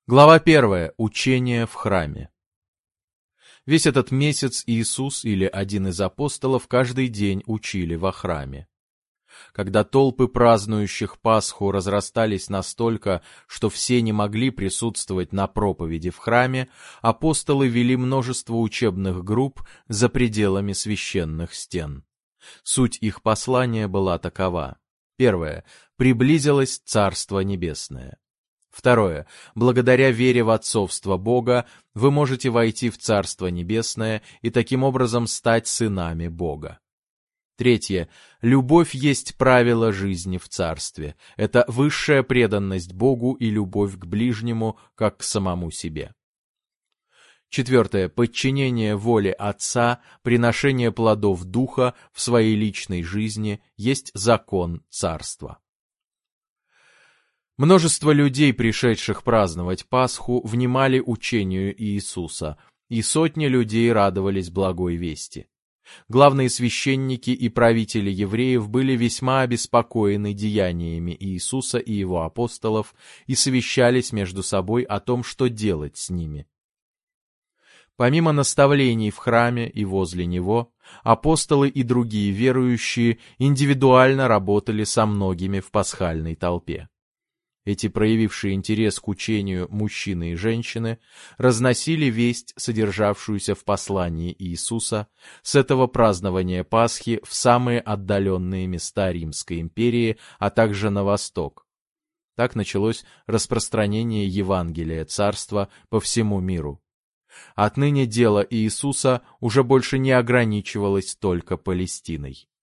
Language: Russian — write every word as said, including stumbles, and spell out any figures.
Глава первая. Учение в храме. Весь этот месяц Иисус или один из апостолов каждый день учили во храме. Когда толпы празднующих Пасху разрастались настолько, что все не могли присутствовать на проповеди в храме, апостолы вели множество учебных групп за пределами священных стен. Суть их послания была такова. Первое. Приблизилось Царство Небесное. Второе. Благодаря вере в отцовство Бога вы можете войти в Царство Небесное и таким образом стать сынами Бога. Третье. Любовь есть правило жизни в Царстве. Это высшая преданность Богу и любовь к ближнему, как к самому себе. Четвертое. Подчинение воле Отца, приношение плодов Духа в своей личной жизни есть закон Царства. Множество людей, пришедших праздновать Пасху, внимали учению Иисуса, и сотни людей радовались благой вести. Главные священники и правители евреев были весьма обеспокоены деяниями Иисуса и его апостолов и совещались между собой о том, что делать с ними. Помимо наставлений в храме и возле него, апостолы и другие верующие индивидуально работали со многими в пасхальной толпе. Эти проявившие интерес к учению мужчины и женщины разносили весть, содержавшуюся в послании Иисуса, с этого празднования Пасхи в самые отдаленные места Римской империи, а также на восток. Так началось распространение Евангелия Царства по всему миру. Отныне дело Иисуса уже больше не ограничивалось только Палестиной.